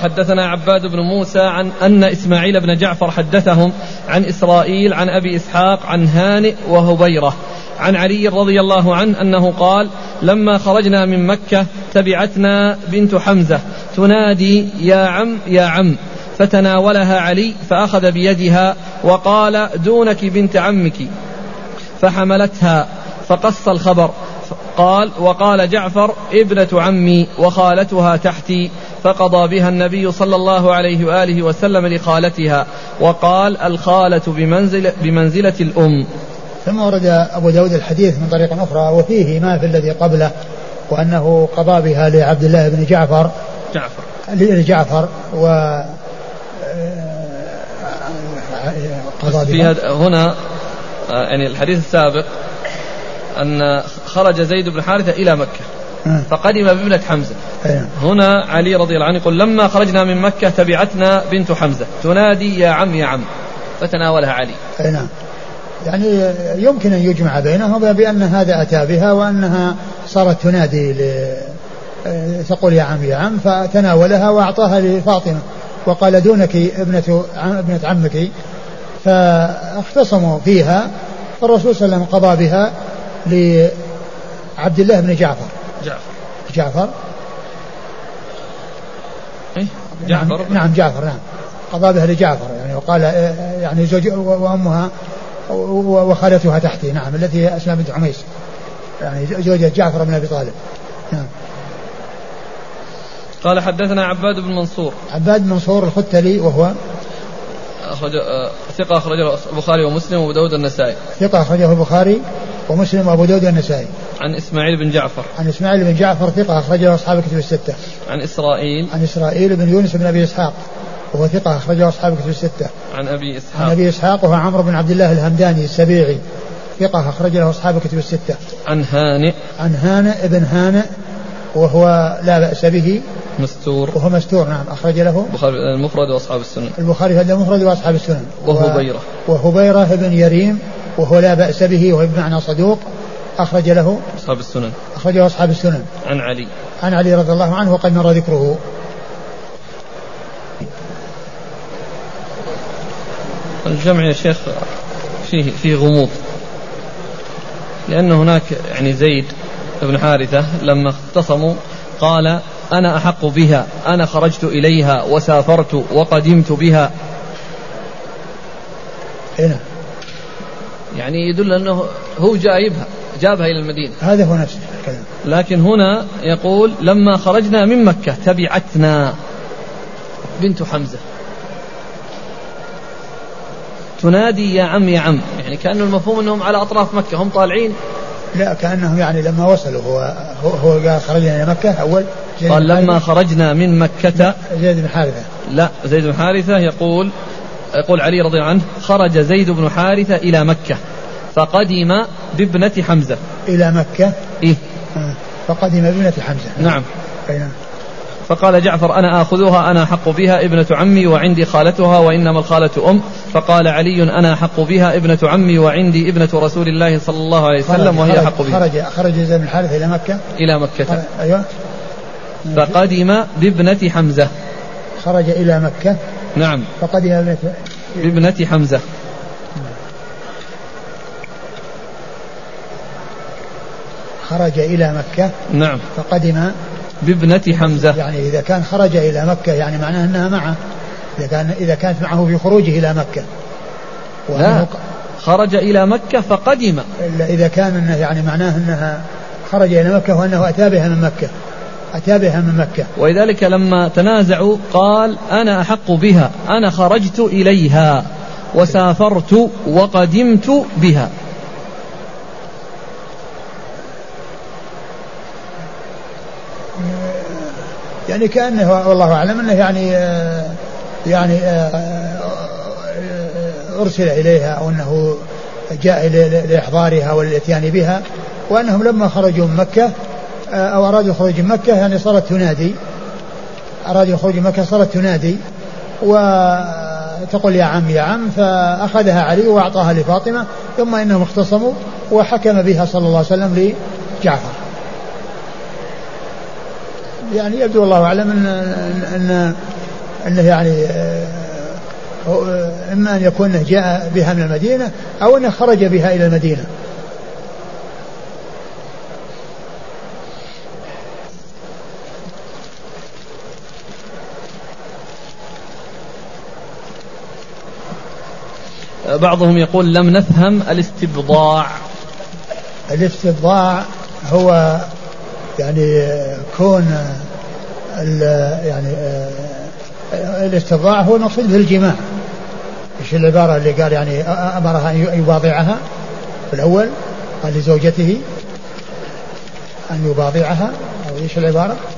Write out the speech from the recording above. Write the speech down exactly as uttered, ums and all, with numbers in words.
حدثنا عباد بن موسى عن أن إسماعيل بن جعفر حدثهم عن إسرائيل عن أبي إسحاق عن هانئ وهبيرة عن علي رضي الله عنه أنه قال لما خرجنا من مكة تبعتنا بنت حمزة تنادي يا عم يا عم، فتناولها علي فأخذ بيدها وقال دونك بنت عمك، فحملتها فقص الخبر. قال وقال جعفر ابنة عمي وخالتها تحتي، فقضى بها النبي صلى الله عليه وآله وسلم لخالتها، وقال الخالة بمنزل بمنزلة الأم. ثم ورد أبو داود الحديث من طريق أخرى وفيه ما في الذي قبله، وأنه قضى بها لعبد الله بن جعفر جعفر لجعفر و قضى بها هنا. يعني الحديث السابق أن خرج زيد بن حارثة إلى مكة فقدم بابنة حمزة. هنا علي رضي الله عنه يقول لما خرجنا من مكة تبعتنا بنت حمزة تنادي يا عم يا عم، فتناولها علي. نعم، يعني يمكن أن يجمع بينهما بأن هذا أتى بها وأنها صارت تنادي تقول يا عم يا عم، فتناولها وأعطاها لفاطمة وقال دونك ابنة ابنة عمك، فاختصموا فيها، فالرسول صلى الله عليه وسلم قضى بها لعبد الله بن جعفر جعفر جعفر إيه؟ جعفر نعم, نعم جعفر نعم قضى بها لجعفر، يعني وقال يعني زوج وأمها وخالتها تحتي، نعم التي هي أسماء بنت عميس، يعني زوجة جعفر بن أبي طالب. نعم. قال حدثنا عباد بن منصور عباد بن منصور الختلي وهو أخرج ثقة أخرجه البخاري ومسلم وأبو داود النسائي ثقة أخرجه البخاري ومسلم وأبو داود النسائي. عن إسماعيل بن جعفر عن إسماعيل بن جعفر ثقة أخرجه أصحاب الكتب الستة. عن إسرائيل عن إسرائيل بن يونس بن أبي إسحاق وهو ثقة أخرجه أصحاب الكتب الستة. عن أبي إسحاق عن أبي إسحاق وهو عمرو بن عبد الله الهمداني السبيعي ثقة أخرج له أصحاب الكتب الستة. عن هانئ عن هانئ ابن هانئ وهو لا بأس به مستور وهو مستور، نعم أخرج له البخاري المفرد وأصحاب السنن البخاري هذا المفرد وأصحاب السنن. وهبيرة وهبيرة ابن يريم وهو لا بأس به وهو بمعنى صدوق أخرج له أصحاب السنن أخرجه أصحاب السنن. عن علي عن علي رضي الله عنه وقد مر ذكره. الجمع يا شيخ فيه فيه غموض، لأن هناك يعني زيد بن حارثة لما اختصموا قال أنا أحق بها، أنا خرجت إليها وسافرت وقدمت بها، هنا يعني يدل أنه هو جايبها جابها إلى المدينة، هذا هو نفسه الكلام. لكن هنا يقول لما خرجنا من مكة تبعتنا بنت حمزة تنادي يا عم يا عم، يعني كأنه المفهوم أنهم على أطراف مكة هم طالعين. لا، كأنهم يعني لما وصلوا هو هو, هو قال خرجنا إلى مكة أول قال لما خرجنا من مكة زيد بن حارثة لا زيد بن حارثة يقول يقول علي رضي الله عنه خرج زيد بن حارثة إلى مكة فقدم بابنة حمزة إلى مكة إيه فقدم بابنة حمزة. نعم. أين؟ فقال جعفر أنا آخذها أنا أحق بها ابنة عمي وعندي خالتها وإنما الخالة أم. فقال علي أنا أحق بها ابنة عمي وعندي ابنة رسول الله صلى الله عليه وسلم وهي أحق بها. خرج خرج زيد بن حارثة إلى مكة إلى مكة أيوة. فقدم بابنة حمزة خرج إلى مكة نعم فقدم بابنة حمزة. خرج إلى مكة نعم فقدم بابنة حمزة، يعني إذا كان خرج إلى مكة يعني معناه أنها معه، إذا كان إذا كانت معه في خروجه إلى مكة. لا خرج إلى مكة فقدم، إذا كان إنه يعني معناه أنها خرج إلى مكة وأنه أتى بها من مكة أتى بها من مكة. ولذلك لما تنازعوا قال أنا أحق بها أنا خرجت إليها وسافرت وقدمت بها. يعني كأنه والله أعلم أنه يعني يعني أرسل إليها أو أنه جاء لإحضارها والإتيان بها، وأنهم لما خرجوا من مكة أو أرادوا الخروج من مكة يعني صارت تنادي أرادوا الخروج من مكة صارت تنادي وتقول يا عم يا عم، فأخذها علي وأعطاها لفاطمة، ثم إنهم اختصموا وحكم بها صلى الله عليه وسلم لجعفر. يعني يبدو الله أعلم أن, أن أنه يعني إما أن يكون جاء بها من المدينة أو أنه خرج بها إلى المدينة. بعضهم يقول لم نفهم الاستبضاع. الاستبضاع هو يعني كون يعني الاستبضاع هو المقصود به الجماع. ايش العبارة اللي قال يعني أمرها أن يباضعها في الأول، قال لزوجته أن يباضعها، أو ايش العبارة؟